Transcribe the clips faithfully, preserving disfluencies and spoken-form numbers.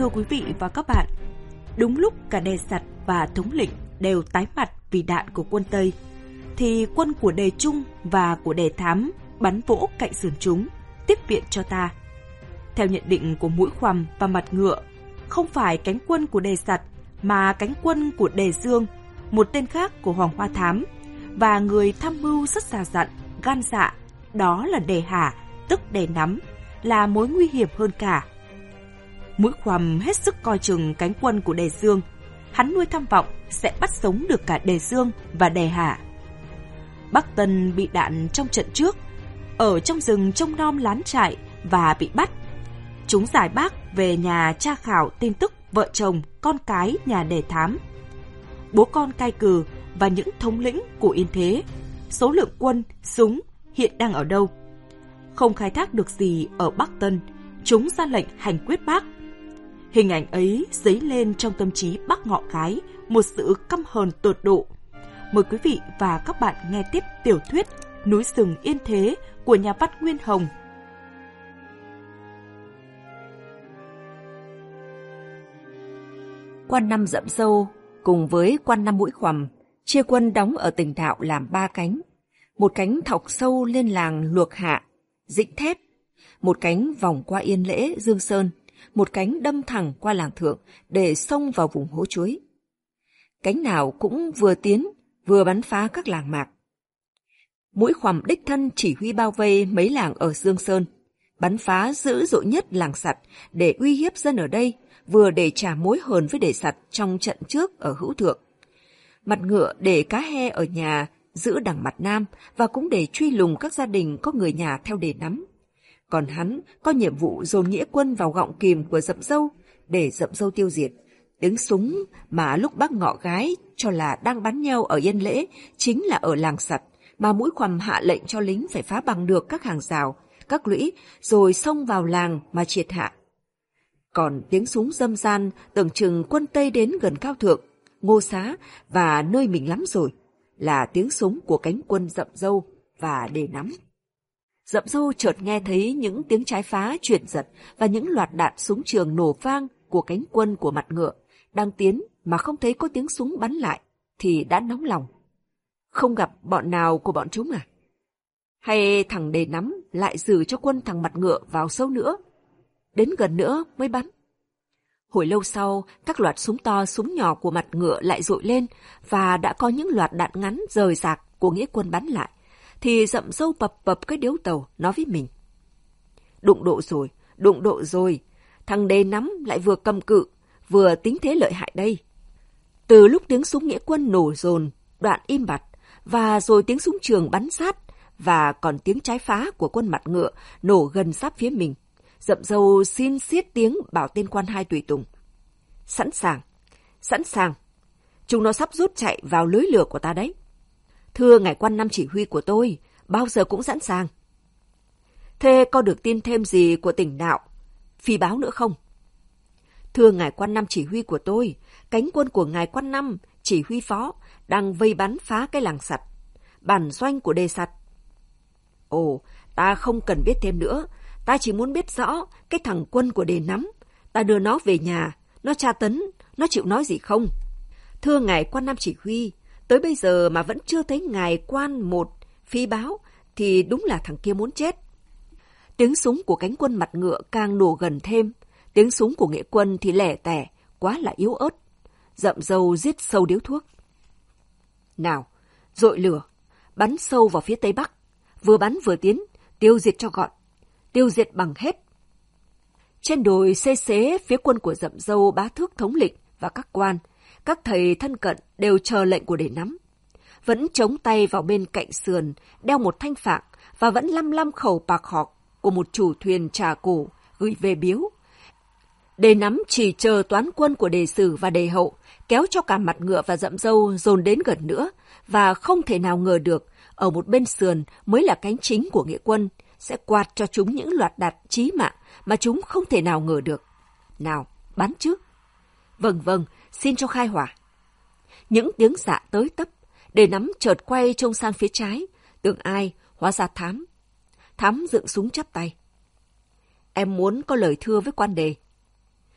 Thưa quý vị và các bạn, đúng lúc cả Đề Sặt và thống lĩnh đều tái mặt vì đạn của quân Tây, thì quân của Đề Trung và của Đề Thám bắn vỗ cạnh sườn chúng, tiếp viện cho ta. Theo nhận định của Mũi Khoằm và Mặt Ngựa, không phải cánh quân của Đề Sặt mà cánh quân của Đề Dương, một tên khác của Hoàng Hoa Thám, và người tham mưu rất già dặn, gan dạ, đó là Đề Hà, tức Đề Nắm, là mối nguy hiểm hơn cả. Mũi Khoằm hết sức coi chừng cánh quân của Đề Dương, hắn nuôi tham vọng sẽ bắt sống được cả Đề Dương và Đề Hà. Bắc Tân bị đạn trong trận trước, ở trong rừng trông nom lán trại và bị bắt. Chúng giải bác về nhà tra khảo tin tức vợ chồng, con cái nhà Đề Thám. Bố con cai cừ và những thống lĩnh của Yên Thế, số lượng quân, súng hiện đang ở đâu. Không khai thác được gì ở Bắc Tân, chúng ra lệnh hành quyết Bác. Hình ảnh ấy dấy lên trong tâm trí Bác Ngọ Cái một sự căm hờn tột độ. Mời quý vị và các bạn nghe tiếp tiểu thuyết Núi rừng Yên Thế của nhà văn Nguyên Hồng. Quan Năm Dậm Dâu cùng với Quan Năm Mũi Khoằm chia quân đóng ở Tỉnh Thạo làm ba cánh. Một cánh thọc sâu lên làng Luộc Hạ, Dĩnh Thép, một cánh vòng qua Yên Lễ, Dương Sơn, một cánh đâm thẳng qua làng Thượng để xông vào vùng hố chuối. Cánh nào cũng vừa tiến, vừa bắn phá các làng mạc. Mũi Khoằm đích thân chỉ huy bao vây mấy làng ở Dương Sơn, bắn phá dữ dội nhất làng Sặt để uy hiếp dân ở đây, vừa để trả mối hờn với Đề Sặt trong trận trước ở Hữu Thượng. Mặt Ngựa để Cá He ở nhà giữ đằng Mặt Nam và cũng để truy lùng các gia đình có người nhà theo Đề Nắm. Còn hắn có nhiệm vụ dồn nghĩa quân vào gọng kìm của Dậm Dâu để Dậm Dâu tiêu diệt. Tiếng súng mà lúc Bác Ngọ Gái cho là đang bắn nhau ở Yên Lễ chính là ở làng Sặt, mà Mũi Khoằm hạ lệnh cho lính phải phá bằng được các hàng rào, các lũy rồi xông vào làng mà triệt hạ. Còn tiếng súng râm ran tưởng chừng quân Tây đến gần Cao Thượng, Ngô Xá và nơi mình lắm rồi, là tiếng súng của cánh quân Dậm Dâu và Đề Nắm. Dậm Dâu chợt nghe thấy những tiếng trái phá chuyển giật và những loạt đạn súng trường nổ vang của cánh quân của Mặt Ngựa đang tiến mà không thấy có tiếng súng bắn lại thì đã nóng lòng. Không gặp bọn nào của bọn chúng à? Hay thằng Đề Nắm lại giữ cho quân thằng Mặt Ngựa vào sâu nữa, đến gần nữa mới bắn? Hồi lâu sau, các loạt súng to súng nhỏ của Mặt Ngựa lại dội lên và đã có những loạt đạn ngắn rời rạc của nghĩa quân bắn lại. Thì Dậm Dâu bập bập cái điếu tàu nói với mình: đụng độ rồi, đụng độ rồi, thằng Đề Nắm lại vừa cầm cự, vừa tính thế lợi hại đây. Từ lúc tiếng súng nghĩa quân nổ dồn, đoạn im bặt, và rồi tiếng súng trường bắn sát, và còn tiếng trái phá của quân Mặt Ngựa nổ gần sát phía mình, Dậm Dâu xin xiết tiếng bảo tên quan hai tùy tùng: sẵn sàng, sẵn sàng, chúng nó sắp rút chạy vào lưới lửa của ta đấy. Thưa ngài Quan Năm chỉ huy của tôi, bao giờ cũng sẵn sàng. Thế có được tin thêm gì của Tỉnh Đạo, phi báo nữa không? Thưa ngài Quan Năm chỉ huy của tôi, cánh quân của ngài Quan Năm chỉ huy phó đang vây bắn phá cái làng Sặt, bản doanh của Đề Sặt. Ồ, ta không cần biết thêm nữa, ta chỉ muốn biết rõ cái thằng quân của Đề Nắm, ta đưa nó về nhà, nó tra tấn, nó chịu nói gì không? Thưa ngài Quan Năm chỉ huy, tới bây giờ mà vẫn chưa thấy ngài Quan một phi báo thì đúng là thằng kia muốn chết. Tiếng súng của cánh quân Mặt Ngựa càng nổ gần thêm, tiếng súng của nghĩa quân thì lẻ tẻ, quá là yếu ớt. Dậm Dâu giết sâu điếu thuốc. Nào, dội lửa, bắn sâu vào phía Tây Bắc, vừa bắn vừa tiến, tiêu diệt cho gọn, tiêu diệt bằng hết. Trên đồi xê xế phía quân của Dậm Dâu Bá Thước thống lĩnh và các quan, các thầy thân cận đều chờ lệnh của Đề Nắm. Vẫn chống tay vào bên cạnh sườn, đeo một thanh phạng và vẫn lăm lăm khẩu bạc học của một chủ thuyền trà cổ gửi về biếu. Đề Nắm chỉ chờ toán quân của Đề Sử và Đề Hậu kéo cho cả Mặt Ngựa và Dậm Dâu dồn đến gần nữa, và không thể nào ngờ được ở một bên sườn mới là cánh chính của nghĩa quân sẽ quạt cho chúng những loạt đạn chí mạng mà chúng không thể nào ngờ được. Nào, bắn chứ. Vâng vâng, xin cho khai hỏa. Những tiếng dạ tới tấp, Đề Nắm chợt quay trông sang phía trái, tưởng ai, hóa ra Thám. Thám dựng súng chắp tay. Em muốn có lời thưa với quan Đề.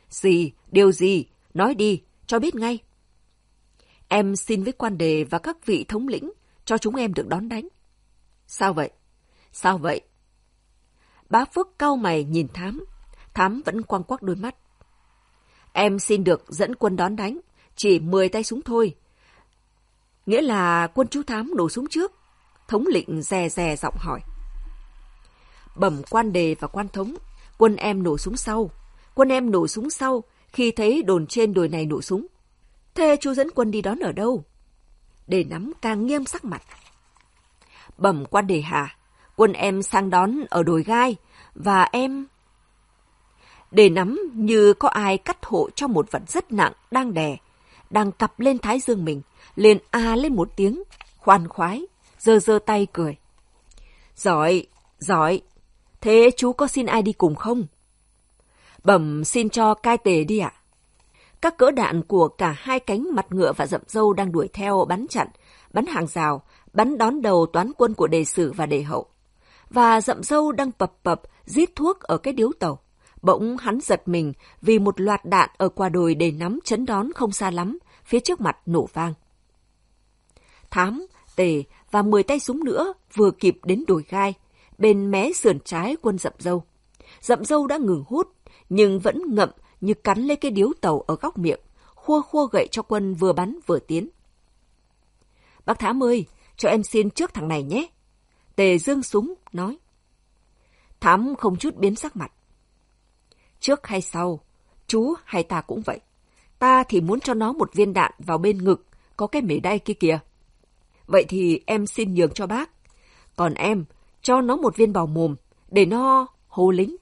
Gì, điều gì, nói đi, cho biết ngay. Em xin với quan đề và các vị thống lĩnh cho chúng em được đón đánh. Sao vậy? Sao vậy? Bá Phước cau mày nhìn Thám. Thám vẫn quăng quắc đôi mắt. Em xin được dẫn quân đón đánh, chỉ mười tay súng thôi. Nghĩa là quân chú Thám nổ súng trước. Thống lĩnh dè dè giọng hỏi. Bẩm quan đề và quan thống, quân em nổ súng sau. Quân em nổ súng sau khi thấy đồn trên đồi này nổ súng. Thế chú dẫn quân đi đón ở đâu? Đề Nắm càng nghiêm sắc mặt. Bẩm quan đề hạ, quân em sang đón ở đồi gai, và em... Đề Nắm như có ai cắt hộ cho một vật rất nặng đang đè, đang cặp lên thái dương mình, liền a lên một tiếng, khoan khoái, giơ giơ tay cười. Giỏi, giỏi, thế chú có xin ai đi cùng không? Bẩm xin cho cai tề đi ạ. Các cỡ đạn của cả hai cánh Mặt Ngựa và Dậm Dâu đang đuổi theo bắn chặn, bắn hàng rào, bắn đón đầu toán quân của Đề Sử và Đề Hậu. Và Dậm Dâu đang pập pập rít thuốc ở cái điếu tàu. Bỗng hắn giật mình vì một loạt đạn ở qua đồi Đề Nắm chấn đón không xa lắm, phía trước mặt nổ vang. Thám, Tề và mười tay súng nữa vừa kịp đến đồi gai, bên mé sườn trái quân Dậm Dâu. Dậm Dâu đã ngừng hút, nhưng vẫn ngậm như cắn lấy cái điếu tàu ở góc miệng, khua khua gậy cho quân vừa bắn vừa tiến. Bác Thám ơi, cho em xin trước thằng này nhé. Tề giương súng, nói. Thám không chút biến sắc mặt. Trước hay sau, chú hay ta cũng vậy. Ta thì muốn cho nó một viên đạn vào bên ngực, có cái mề đay kia kìa. Vậy thì em xin nhường cho bác. Còn em, cho nó một viên vào mồm, để nó hô lính.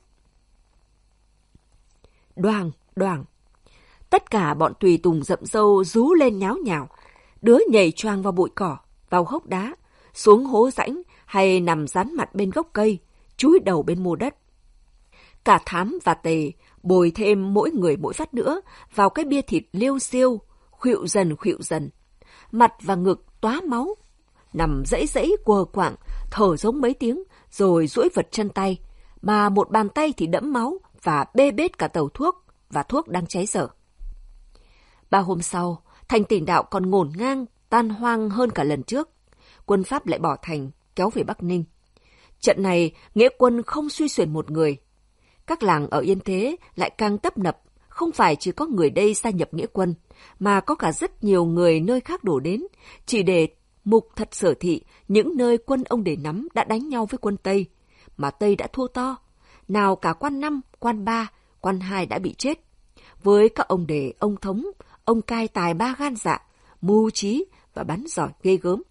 Đoàng, đoàng. Tất cả bọn tùy tùng Dậm Dâu rú lên nháo nhào. Đứa nhảy choàng vào bụi cỏ, vào hốc đá, xuống hố rãnh hay nằm dán mặt bên gốc cây, chúi đầu bên mô đất. Cả Thám và Tề bồi thêm mỗi người mỗi phát nữa vào cái bia thịt liêu xiêu, khuỵu dần khuỵu dần. Mặt và ngực tóa máu, nằm dãy dãy quờ quạng, thở giống mấy tiếng, rồi duỗi vật chân tay, mà một bàn tay thì đẫm máu và bê bết cả tàu thuốc và thuốc đang cháy dở. Ba hôm sau, thành Tỉnh Đạo còn ngổn ngang, tan hoang hơn cả lần trước. Quân Pháp lại bỏ thành, kéo về Bắc Ninh. Trận này, nghĩa quân không suy xuyển một người. Các làng ở Yên Thế lại càng tấp nập, không phải chỉ có người đây gia nhập nghĩa quân, mà có cả rất nhiều người nơi khác đổ đến, chỉ để mục thật sở thị những nơi quân ông Đề Nắm đã đánh nhau với quân Tây, mà Tây đã thua to. Nào cả quan năm, quan ba, quan hai đã bị chết. Với các ông Đề, ông Thống, ông cai tài ba gan dạ, mưu trí và bắn giỏi ghê gớm.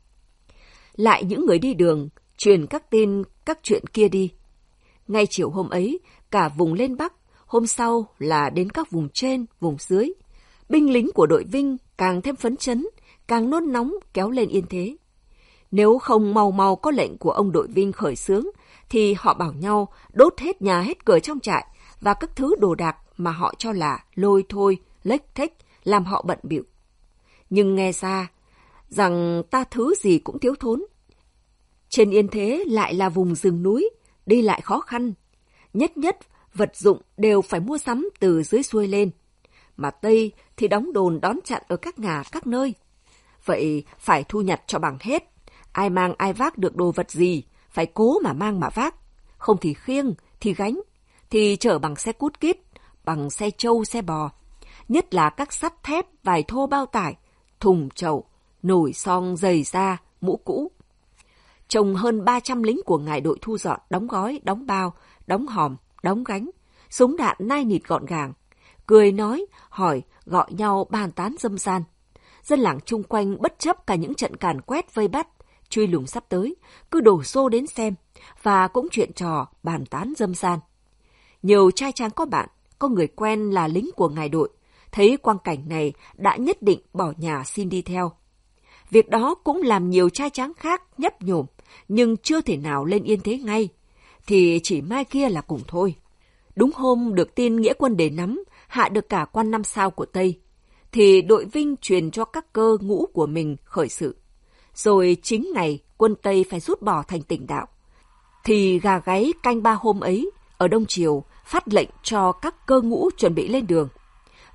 Lại những người đi đường, truyền các tin các chuyện kia đi. Ngay chiều hôm ấy, cả vùng lên Bắc, hôm sau là đến các vùng trên, vùng dưới. Binh lính của đội Vinh càng thêm phấn chấn, càng nôn nóng kéo lên Yên Thế. Nếu không mau mau có lệnh của ông đội Vinh khởi xướng, thì họ bảo nhau đốt hết nhà hết cửa trong trại và các thứ đồ đạc mà họ cho là lôi thôi, lếch thếch, làm họ bận bịu. Nhưng nghe ra rằng ta thứ gì cũng thiếu thốn. Trên Yên Thế lại là vùng rừng núi, đi lại khó khăn. Nhất nhất vật dụng đều phải mua sắm từ dưới xuôi lên. Mà Tây thì đóng đồn đón chặn ở các ngả các nơi. Vậy phải thu nhặt cho bằng hết. Ai mang ai vác được đồ vật gì, phải cố mà mang mà vác. Không thì khiêng, thì gánh, thì chở bằng xe cút kít, bằng xe trâu, xe bò. Nhất là các sắt thép, vải thô bao tải, thùng chậu, nồi son giày da, mũ cũ. Chồng hơn ba trăm lính của ngài đội thu dọn, đóng gói, đóng bao, đóng hòm, đóng gánh, súng đạn nai nịt gọn gàng. Cười nói, hỏi, gọi nhau bàn tán râm ran. Dân làng chung quanh bất chấp cả những trận càn quét vây bắt, truy lùng sắp tới, cứ đổ xô đến xem, và cũng chuyện trò, bàn tán râm ran. Nhiều trai tráng có bạn, có người quen là lính của ngài đội, thấy quang cảnh này đã nhất định bỏ nhà xin đi theo. Việc đó cũng làm nhiều trai tráng khác nhấp nhổm, nhưng chưa thể nào lên Yên Thế ngay, thì chỉ mai kia là cùng thôi. Đúng hôm được tin nghĩa quân Đề Nắm hạ được cả quan năm sao của Tây, thì đội Vinh truyền cho các cơ ngũ của mình khởi sự. Rồi chính ngày quân Tây phải rút bỏ thành Tỉnh Đạo, thì gà gáy canh ba hôm ấy, ở Đông Triều phát lệnh cho các cơ ngũ chuẩn bị lên đường.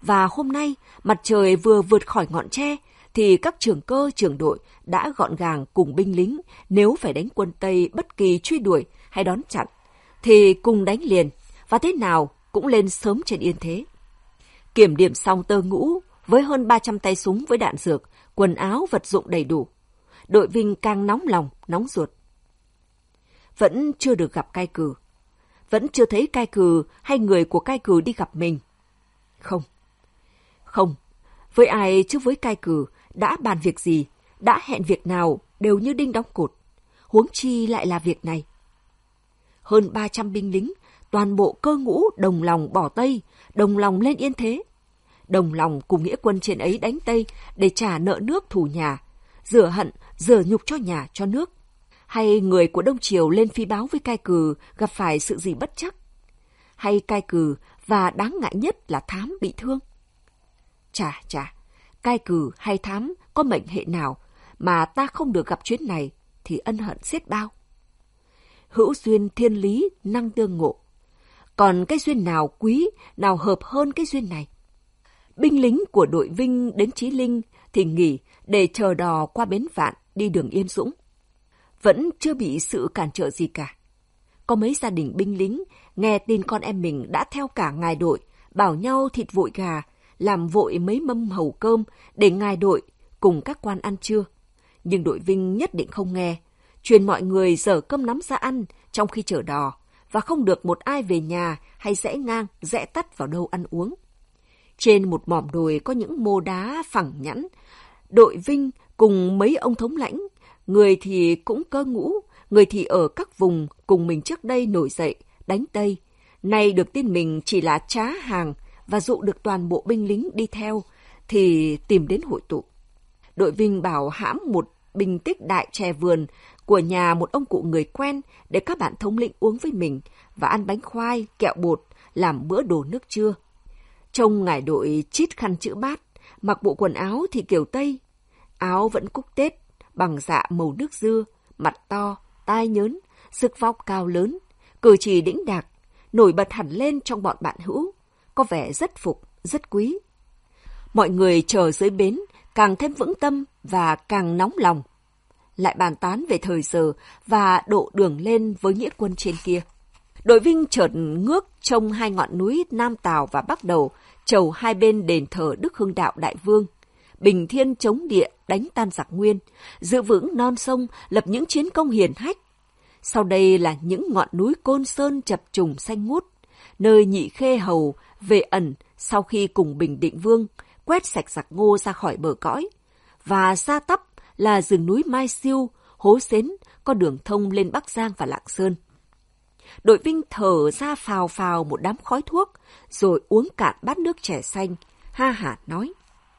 Và hôm nay, mặt trời vừa vượt khỏi ngọn tre, thì các trưởng cơ, trưởng đội đã gọn gàng cùng binh lính, nếu phải đánh quân Tây bất kỳ truy đuổi hay đón chặn, thì cùng đánh liền, và thế nào cũng lên sớm trên yên thế. Kiểm điểm xong tơ ngũ, với hơn ba trăm tay súng với đạn dược, quần áo, vật dụng đầy đủ, đội Vinh càng nóng lòng, nóng ruột. Vẫn chưa được gặp cai cử, vẫn chưa thấy cai cử hay người của cai cử đi gặp mình. Không, không, với ai chứ với cai cử, đã bàn việc gì, đã hẹn việc nào đều như đinh đóng cột, huống chi lại là việc này. Hơn ba trăm binh lính, toàn bộ cơ ngũ đồng lòng bỏ Tây, đồng lòng lên yên thế, đồng lòng cùng nghĩa quân trên ấy đánh Tây để trả nợ nước thù nhà, rửa hận, rửa nhục cho nhà, cho nước. Hay người của Đông Triều lên phi báo với cai cừ gặp phải sự gì bất chắc? Hay cai cừ và đáng ngại nhất là Thám bị thương? Chà chà, cai cừ hay Thám có mệnh hệ nào mà ta không được gặp chuyến này thì ân hận xiết bao. Hữu duyên thiên lý năng tương ngộ. Còn cái duyên nào quý, nào hợp hơn cái duyên này? Binh lính của đội Vinh đến Chí Linh thì nghỉ để chờ đò qua bến Vạn đi đường Yên Dũng. Vẫn chưa bị sự cản trở gì cả. Có mấy gia đình binh lính nghe tin con em mình đã theo cả ngài đội, bảo nhau thịt vội gà, làm vội mấy mâm hầu cơm để ngài đội cùng các quan ăn trưa. Nhưng đội Vinh nhất định không nghe, truyền mọi người dở cơm nắm ra ăn trong khi chờ đò, và không được một ai về nhà hay rẽ ngang, rẽ tắt vào đâu ăn uống. Trên một mỏm đồi có những mô đá phẳng nhẵn, đội Vinh cùng mấy ông thống lãnh, người thì cũng cơ ngũ, người thì ở các vùng cùng mình trước đây nổi dậy, đánh Tây. Nay được tin mình chỉ là trá hàng và dụ được toàn bộ binh lính đi theo, thì tìm đến hội tụ. Đội Vinh bảo hãm một bình tích đại chè vườn của nhà một ông cụ người quen để các bạn thống lĩnh uống với mình và ăn bánh khoai, kẹo bột, làm bữa đồ nước trưa. Trông ngải đội chít khăn chữ bát, mặc bộ quần áo thì kiểu Tây. Áo vẫn cúc tết, bằng dạ màu nước dưa, mặt to, tai nhớn, sức vóc cao lớn, cử chỉ đĩnh đạc, nổi bật hẳn lên trong bọn bạn hữu, có vẻ rất phục, rất quý. Mọi người chờ dưới bến càng thêm vững tâm và càng nóng lòng. Lại bàn tán về thời giờ và độ đường lên với nghĩa quân trên kia. Đội Vinh chợt ngước trông hai ngọn núi Nam Tào và Bắc Đầu, chầu hai bên đền thờ Đức Hưng Đạo Đại Vương, bình thiên chống địa đánh tan giặc Nguyên, giữ vững non sông, lập những chiến công hiển hách. Sau đây là những ngọn núi Côn Sơn chập trùng xanh ngút, nơi Nhị Khê Hầu về ẩn sau khi cùng Bình Định Vương quét sạch giặc Ngô ra khỏi bờ cõi, và xa tắp là rừng núi Mai Siêu, Hố Xến, có đường thông lên Bắc Giang và Lạng Sơn. Đội Vinh thở ra phào phào một đám khói thuốc, rồi uống cạn bát nước chè xanh, ha hả nói: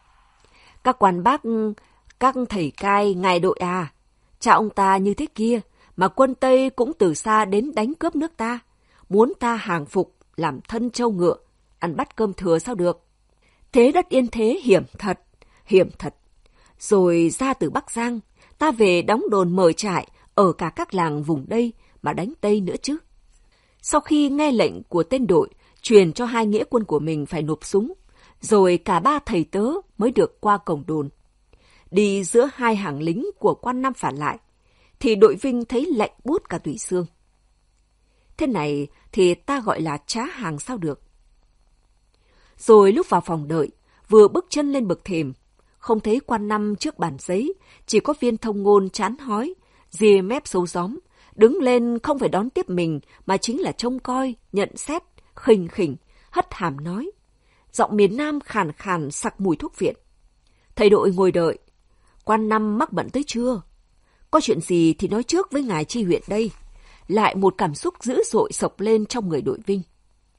Các quan bác, các thầy cai, ngài đội à, cha ông ta như thế kia, mà quân Tây cũng từ xa đến đánh cướp nước ta, muốn ta hàng phục, làm thân trâu ngựa, ăn bát cơm thừa sao được. Thế đất yên thế hiểm thật, hiểm thật. Rồi ra từ Bắc Giang, ta về đóng đồn mở trại ở cả các làng vùng đây mà đánh Tây nữa chứ. Sau khi nghe lệnh của tên đội, truyền cho hai nghĩa quân của mình phải nộp súng, rồi cả ba thầy tớ mới được qua cổng đồn. Đi giữa hai hàng lính của quan Nam phản lại, thì đội Vinh thấy lạnh buốt cả tủy xương. Thế này thì ta gọi là trá hàng sao được. Rồi lúc vào phòng đợi, vừa bước chân lên bậc thềm, không thấy quan Năm trước bàn giấy, chỉ có Viên Thông Ngôn chán hói, ria mép xấu gióm, đứng lên không phải đón tiếp mình mà chính là trông coi, nhận xét, khinh khỉnh, hất hàm nói. Giọng miền Nam khàn khàn sặc mùi thuốc viện. Thầy đội ngồi đợi. Quan Năm mắc bận tới chưa? Có chuyện gì thì nói trước với ngài chi huyện đây. Lại một cảm xúc dữ dội sộc lên trong người đội Vinh.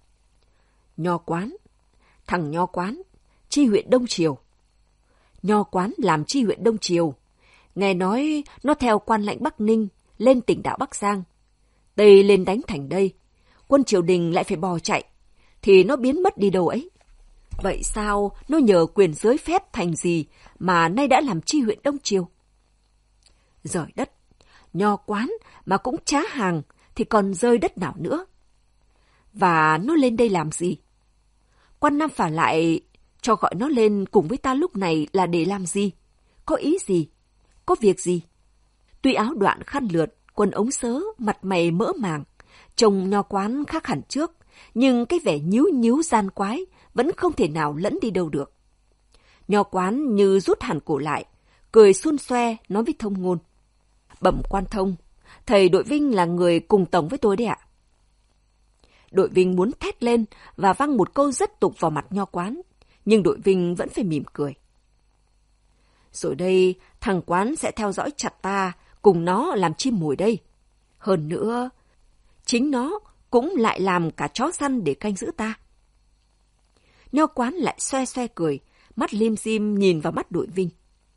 Nho Quán. Thằng Nho Quán. Chi huyện Đông Triều. Nho Quán làm chi huyện Đông Triều. Nghe nói nó theo quan lãnh Bắc Ninh lên tỉnh đạo Bắc Giang. Tây lên đánh thành đây. Quân triều đình lại phải bò chạy. Thì nó biến mất đi đâu ấy. Vậy sao nó nhờ quyền giới phép thành gì mà nay đã làm chi huyện Đông Triều? Giời đất, Nho Quán mà cũng trá hàng thì còn rơi đất nào nữa? Và nó lên đây làm gì? Quan Nam phả lại Cho gọi nó lên cùng với ta lúc này là để làm gì? Có ý gì? Có việc gì? Tuy áo đoạn khăn lượt, quần ống sớ, mặt mày mỡ màng, trông Nho Quán khác hẳn trước, nhưng cái vẻ nhíu nhíu gian quái vẫn không thể nào lẫn đi đâu được. Nho Quán như rút hẳn cổ lại, cười xun xoe nói với Thông Ngôn: Bẩm quan thông, thầy Đội Vinh là người cùng tổng với tôi đấy ạ. Đội Vinh muốn thét lên và văng một câu rất tục vào mặt Nho Quán, nhưng Đội Vinh vẫn phải mỉm cười. Rồi đây, thằng Quán sẽ theo dõi chặt ta, cùng nó làm chim mồi đây. Hơn nữa, chính nó cũng lại làm cả chó săn để canh giữ ta. Nho Quán lại xoe xoe cười, mắt lim dim nhìn vào mắt Đội Vinh.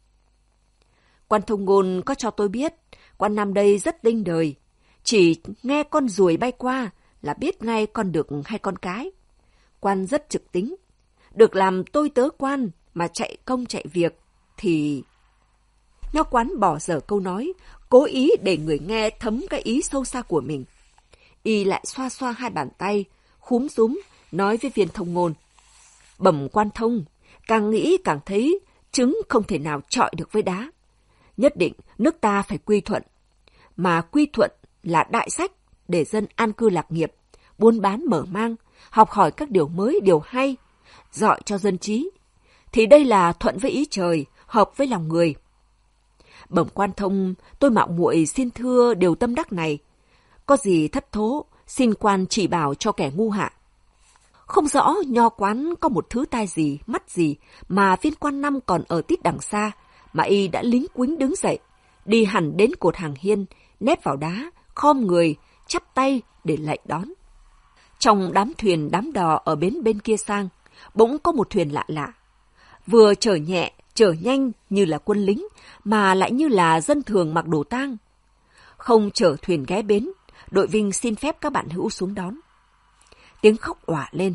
Quan Thông Ngôn có cho tôi biết, quan Nam đây rất đinh đời. Chỉ nghe con ruồi bay qua là biết ngay con đực hay con cái. Quan rất trực tính. Được làm tôi tớ quan mà chạy công chạy việc thì... Nho Quán bỏ dở câu nói, cố ý để người nghe thấm cái ý sâu xa của mình. Y lại xoa xoa hai bàn tay, khúm rúm, nói với Viên Thông Ngôn: Bẩm quan thông, càng nghĩ càng thấy trứng không thể nào chọi được với đá. Nhất định nước ta phải quy thuận. Mà quy thuận là đại sách để dân an cư lạc nghiệp, buôn bán mở mang, học hỏi các điều mới, điều hay, dọi cho dân trí. Thì đây là thuận với ý trời, hợp với lòng người. Bẩm quan thông, tôi mạo muội xin thưa điều tâm đắc này. Có gì thất thố, xin quan chỉ bảo cho kẻ ngu hạ. Không rõ Nho Quán có một thứ tai gì, mắt gì mà Viên quan Năm còn ở tít đằng xa, mà y đã lính quính đứng dậy, đi hẳn đến cột hàng hiên, nép vào đá, khom người, chắp tay để lạy đón. Trong đám thuyền đám đò ở bến bên kia sang, bỗng có một thuyền lạ lạ. Vừa chở nhẹ, chở nhanh như là quân lính, mà lại như là dân thường mặc đồ tang. Không chở thuyền ghé bến, Đội Vinh xin phép các bạn hữu xuống đón. Tiếng khóc òa lên.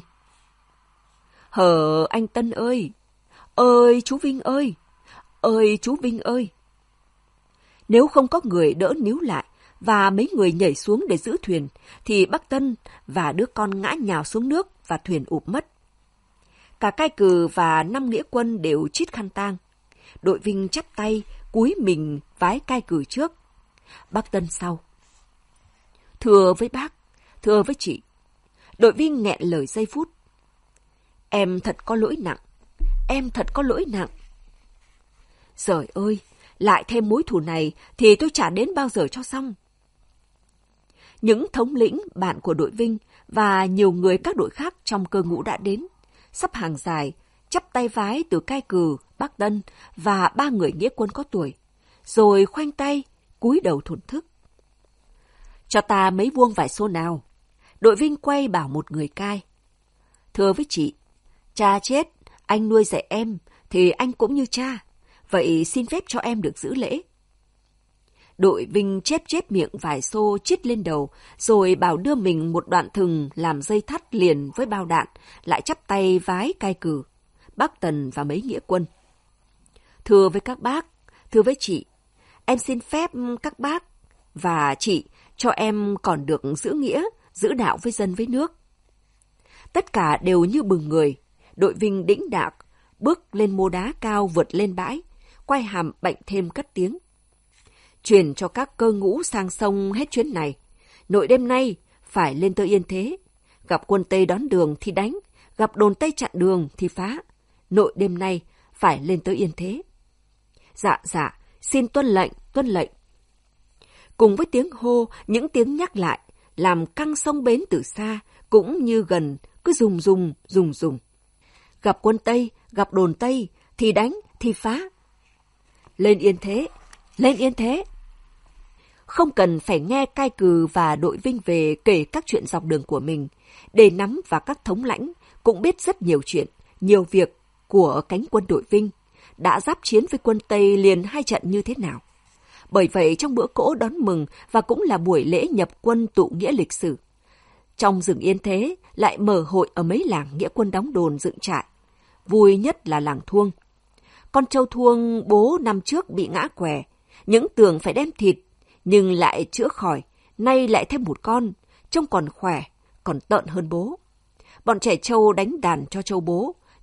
Hờ anh Tân ơi! Ơi chú Vinh ơi! Ơi chú Vinh ơi! Nếu không có người đỡ níu lại và mấy người nhảy xuống để giữ thuyền, thì bác Tân và đứa con ngã nhào xuống nước và thuyền ụp mất. Cả cai cừ và năm nghĩa quân đều chít khăn tang. Đội Vinh chắp tay, cúi mình vái cai cừ trước. Bác Tân sau. Thưa với bác, thưa với chị. Đội Vinh nghẹn lời giây phút. Em thật có lỗi nặng, em thật có lỗi nặng. Giời ơi, lại thêm mối thù này thì tôi chả đến bao giờ cho xong. Những thống lĩnh, bạn của đội Vinh và nhiều người các đội khác trong cơ ngũ đã đến, sắp hàng dài, chắp tay vái từ cai cừ, bác Tân và ba người nghĩa quân có tuổi, rồi khoanh tay, cúi đầu thổn thức. Cho ta mấy vuông vải xô nào. Đội Vinh quay bảo một người cai. Thưa với chị, cha chết, anh nuôi dạy em, thì anh cũng như cha. Vậy xin phép cho em được giữ lễ. Đội Vinh chép chép miệng vài xô chít lên đầu, rồi bảo đưa mình một đoạn thừng làm dây thắt liền với bao đạn, lại chắp tay vái cai cừ, bác Tần và mấy nghĩa quân. Thưa với các bác, thưa với chị, em xin phép các bác và chị cho em còn được giữ nghĩa, giữ đạo với dân với nước. Tất cả đều như bừng người. Đội Vinh đĩnh đạc, bước lên mô đá cao vượt lên bãi, quay hàm bệnh thêm cất tiếng. Truyền cho các cơ ngũ sang sông hết chuyến này. Nội đêm nay phải lên tới Yên Thế. Gặp quân Tây đón đường thì đánh, gặp đồn Tây chặn đường thì phá. Nội đêm nay phải lên tới Yên Thế. Dạ dạ, xin tuân lệnh, tuân lệnh. Cùng với tiếng hô, những tiếng nhắc lại, làm căng sông bến từ xa, cũng như gần, cứ rùng rùng, rùng rùng. Gặp quân Tây, gặp đồn Tây, thì đánh, thì phá. Lên Yên Thế, lên Yên Thế. Không cần phải nghe cai cừ và đội Vinh về kể các chuyện dọc đường của mình, để nắm và các thống lãnh cũng biết rất nhiều chuyện, nhiều việc của cánh quân đội Vinh, đã giáp chiến với quân Tây liền hai trận như thế nào. Bởi vậy trong bữa cỗ đón mừng và cũng là buổi lễ nhập quân tụ nghĩa lịch sử, trong rừng Yên Thế lại mở hội ở mấy làng nghĩa quân đóng đồn dựng trại. Vui nhất là làng Thuông. Con trâu Thuông bố năm trước bị ngã què, những tưởng phải đem thịt, nhưng lại chữa khỏi, nay lại thêm một con, trông còn khỏe, còn tợn hơn bố. Bọn trẻ trâu đánh đàn cho trâu bố,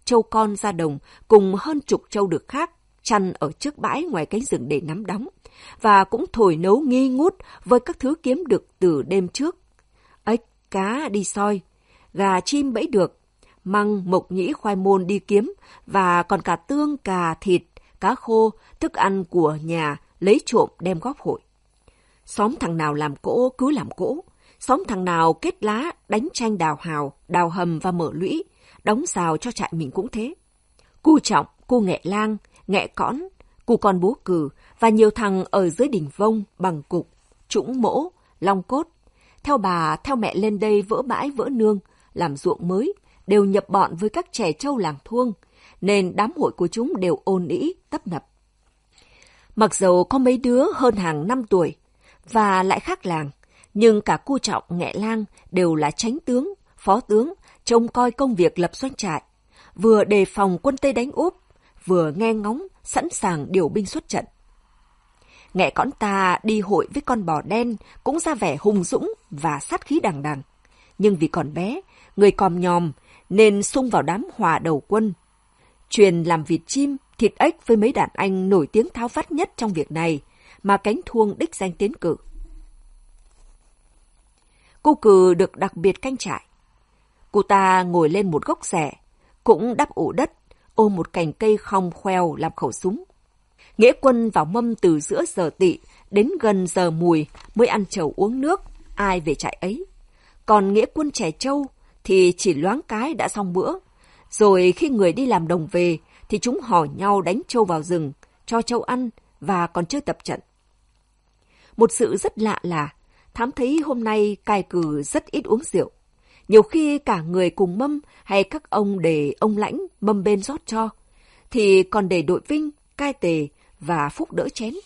trâu con ra đồng cùng hơn chục trâu được khác chăn ở trước bãi ngoài cánh rừng để nắm đóng, và cũng thổi nấu nghi ngút với các thứ kiếm được từ đêm trước. Ếch, cá đi soi, gà chim bẫy được, măng, mộc nhĩ, khoai môn đi kiếm, và còn cả tương, cà, thịt, cá khô, thức ăn của nhà lấy trộm đem góp hội. Xóm thằng nào làm cỗ cứ làm cỗ, xóm thằng nào kết lá đánh tranh đào hào, đào hầm và mở lũy, đóng rào cho trại mình cũng thế. Cu Trọng, cu Nghệ Lang, Nghệ Cõn, cu con bố Cừ và nhiều thằng ở dưới đỉnh Vông, Bằng Cục, Trũng Mỗ, Long Cốt, theo bà, theo mẹ lên đây vỡ bãi vỡ nương, làm ruộng mới, đều nhập bọn với các trẻ trâu làng Thuông, nên đám hội của chúng đều ồn ĩ, tấp nập. Mặc dầu có mấy đứa hơn hàng năm tuổi và lại khác làng, nhưng cả Cu Trọng, Nghệ Lang đều là chánh tướng, phó tướng, trông coi công việc lập doanh trại, vừa đề phòng quân Tây đánh úp, vừa nghe ngóng, sẵn sàng điều binh xuất trận. Nghệ Cõn ta đi hội với con bò đen cũng ra vẻ hùng dũng và sát khí đằng đằng, nhưng vì còn bé, người còm nhòm nên xung vào đám hòa đầu quân. Truyền làm vịt chim, thịt ếch với mấy đàn anh nổi tiếng tháo vát nhất trong việc này, mà Cánh Thuông đích danh tiến cử. Cô Cừ được đặc biệt canh trại. Cô ta ngồi lên một gốc rẻ, cũng đắp ủ đất, ôm một cành cây khom khoeo làm khẩu súng. Nghĩa quân vào mâm từ giữa giờ tỵ đến gần giờ mùi mới ăn trầu uống nước, ai về trại ấy. Còn nghĩa quân trẻ trâu thì chỉ loáng cái đã xong bữa. Rồi khi người đi làm đồng về thì chúng hò nhau đánh trâu vào rừng, cho trâu ăn và còn chơi tập trận. Một sự rất lạ là thám thấy hôm nay Cai Cừ rất ít uống rượu. Nhiều khi cả người cùng mâm hay các ông để ông lãnh mâm bên rót cho, thì còn để đội Vinh, Cai Tề và Phúc đỡ chén.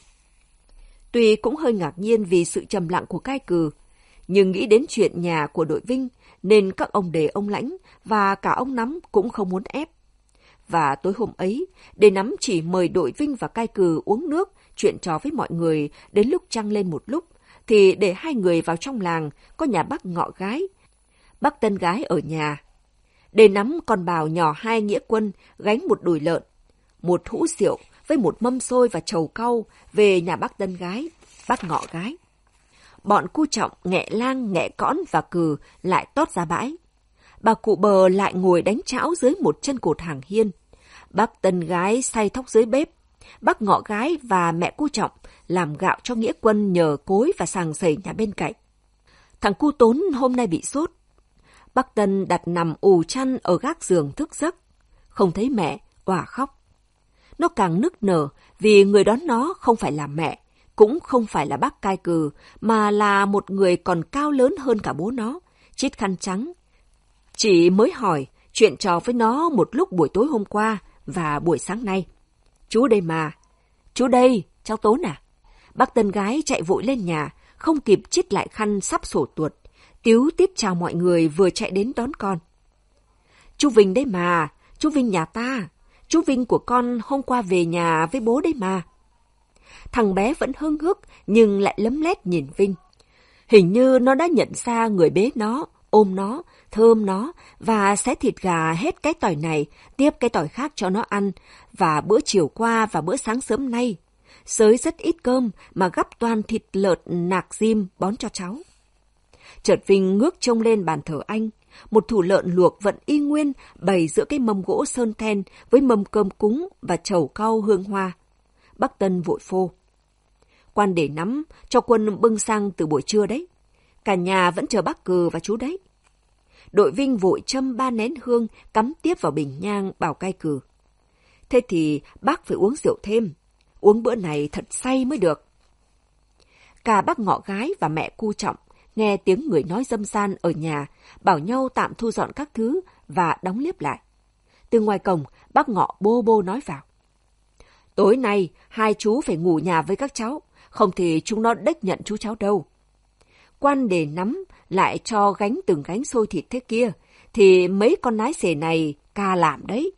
Tuy cũng hơi ngạc nhiên vì sự trầm lặng của Cai Cừ, nhưng nghĩ đến chuyện nhà của đội Vinh nên các ông đề ông lãnh và cả ông Nắm cũng không muốn ép. Và tối hôm ấy, đề Nắm chỉ mời đội Vinh và Cai Cừ uống nước, chuyện trò với mọi người đến lúc trăng lên một lúc, thì để hai người vào trong làng có nhà bác Ngọ Gái, bác Tân Gái ở nhà. Đề Nắm còn bảo nhỏ hai nghĩa quân gánh một đùi lợn, một hũ rượu với một mâm xôi và trầu cau về nhà bác Tân Gái, bác Ngọ Gái. Bọn Cu Trọng, Nghệ Lang, Nghệ Cõn và Cừ lại tót ra bãi. Bà Cụ Bờ lại ngồi đánh chảo dưới một chân cột hàng hiên. Bác Tân Gái xay thóc dưới bếp. Bác Ngọ Gái và mẹ Cu Trọng làm gạo cho nghĩa quân nhờ cối và sàng sẩy nhà bên cạnh. Thằng Cu Tốn hôm nay bị sốt. Bác Tân đặt nằm ù chăn ở gác giường thức giấc. Không thấy mẹ, òa khóc. Nó càng nức nở vì người đón nó không phải là mẹ, cũng không phải là bác Cai Cừ, mà là một người còn cao lớn hơn cả bố nó, chít khăn trắng. Chỉ mới hỏi chuyện trò với nó một lúc buổi tối hôm qua và buổi sáng nay. Chú đây mà. Chú đây, cháu Tốn à? Bác Tân Gái chạy vội lên nhà, không kịp chít lại khăn sắp sổ tuột, tíu tít chào mọi người vừa chạy đến đón con. Chú Vinh đấy mà, chú Vinh nhà ta. Chú Vinh của con hôm qua về nhà với bố đấy mà. Thằng bé vẫn hưng hức nhưng lại lấm lét nhìn Vinh. Hình như nó đã nhận ra người bế nó, ôm nó, thơm nó và xé thịt gà hết cái tỏi này, tiếp cái tỏi khác cho nó ăn. Và bữa chiều qua và bữa sáng sớm nay, Sới rất ít cơm mà gắp toàn thịt lợn nạc rim bón cho cháu. Chợt Vinh ngước trông lên bàn thờ anh. Một thủ lợn luộc vẫn y nguyên bày giữa cái mâm gỗ sơn then với mâm cơm cúng và chầu cau hương hoa. Bác Tân vội phô. Quan để Nắm cho quân bưng sang từ buổi trưa đấy. Cả nhà vẫn chờ bác Cừ và chú đấy. Đội Vinh vội châm ba nén hương cắm tiếp vào bình nhang bảo Cai Cừ. Thế thì bác phải uống rượu thêm. Uống bữa này thật say mới được. Cả bác Ngọ Gái và mẹ Cu Trọng nghe tiếng người nói râm ran ở nhà, bảo nhau tạm thu dọn các thứ và đóng liếp lại. Từ ngoài cổng, bác Ngọ bô bô nói vào. Tối nay, hai chú phải ngủ nhà với các cháu, không thì chúng nó đếch nhận chú cháu đâu. Quan để Nắm lại cho gánh từng gánh xôi thịt thế kia, thì mấy con nái xề này ca làm đấy.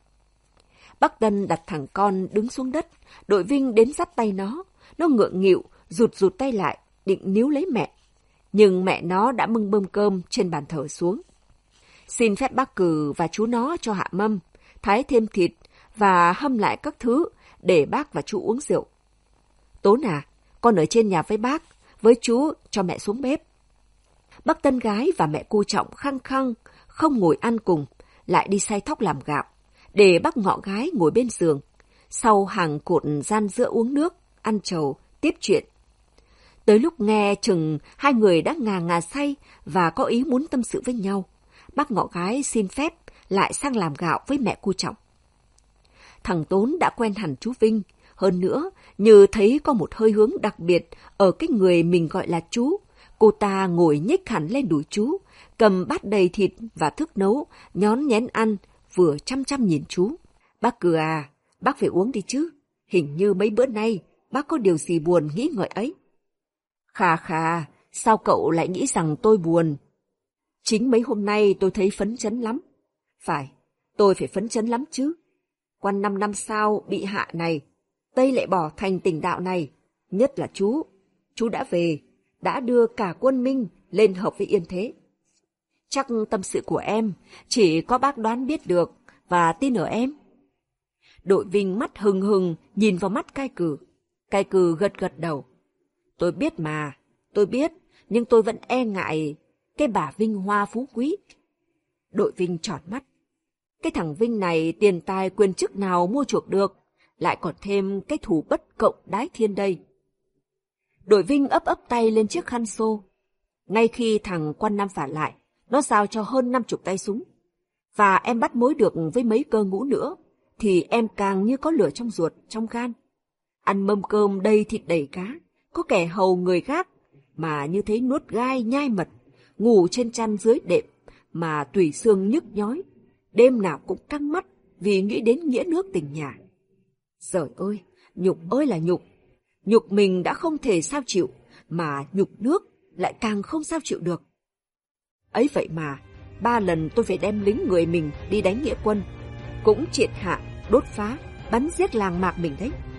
Bác Tân đặt thằng con đứng xuống đất, đội Vinh đến dắt tay nó, nó ngượng nghịu, rụt rụt tay lại, định níu lấy mẹ. Nhưng mẹ nó đã bưng mâm cơm trên bàn thờ xuống. Xin phép bác Cừ và chú nó cho hạ mâm, thái thêm thịt và hâm lại các thứ để bác và chú uống rượu. Tốn à, con ở trên nhà với bác, với chú cho mẹ xuống bếp. Bác Tân Gái và mẹ cô Trọng khăng khăng không ngồi ăn cùng, lại đi xay thóc làm gạo, để bác Ngọ Gái ngồi bên giường, sau hàng cột gian giữa uống nước, ăn trầu, tiếp chuyện. Tới lúc nghe chừng hai người đã ngà ngà say và có ý muốn tâm sự với nhau, bác Ngọ Gái xin phép lại sang làm gạo với mẹ cô Trọng. Thằng Tốn đã quen hẳn chú Vinh, hơn nữa, như thấy có một hơi hướng đặc biệt ở cái người mình gọi là chú. Cô ta ngồi nhích hẳn lên đùi chú, cầm bát đầy thịt và thức nấu, nhón nhén ăn, vừa chăm chăm nhìn chú. Bác cười à, bác phải uống đi chứ. Hình như mấy bữa nay, bác có điều gì buồn nghĩ ngợi ấy. Khà khà, sao cậu lại nghĩ rằng tôi buồn? Chính mấy hôm nay tôi thấy phấn chấn lắm. Phải, tôi phải phấn chấn lắm chứ. Quan năm năm sau bị hạ này, Tây lại bỏ thành tình đạo này. Nhất là chú, chú đã về, đã đưa cả quân Minh lên hợp với Yên Thế. Chắc tâm sự của em chỉ có bác đoán biết được và tin ở em. Đội Vinh mắt hừng hừng nhìn vào mắt Cai Cừ. Cai Cừ gật gật đầu. Tôi biết mà, tôi biết, nhưng tôi vẫn e ngại cái bà Vinh hoa phú quý. Đội Vinh tròn mắt. Cái thằng Vinh này tiền tài quyền chức nào mua chuộc được, lại còn thêm cái thù bất cộng đái thiên đây. Đội Vinh ấp ấp tay lên chiếc khăn xô. Ngay khi thằng Quan Năm phả lại, nó giao cho hơn năm chục tay súng. Và em bắt mối được với mấy cơ ngũ nữa, thì em càng như có lửa trong ruột, trong gan. Ăn mâm cơm đầy thịt đầy cá, có kẻ hầu người gác, mà như thế nuốt gai nhai mật, ngủ trên chăn dưới đệm, mà tủy xương nhức nhói, đêm nào cũng căng mắt vì nghĩ đến nghĩa nước tình nhà. Giời ơi, nhục ơi là nhục. Nhục mình đã không thể sao chịu, mà nhục nước lại càng không sao chịu được. Ấy vậy mà, ba lần tôi phải đem lính người mình đi đánh nghĩa quân, cũng triệt hạ, đốt phá, bắn giết làng mạc mình đấy.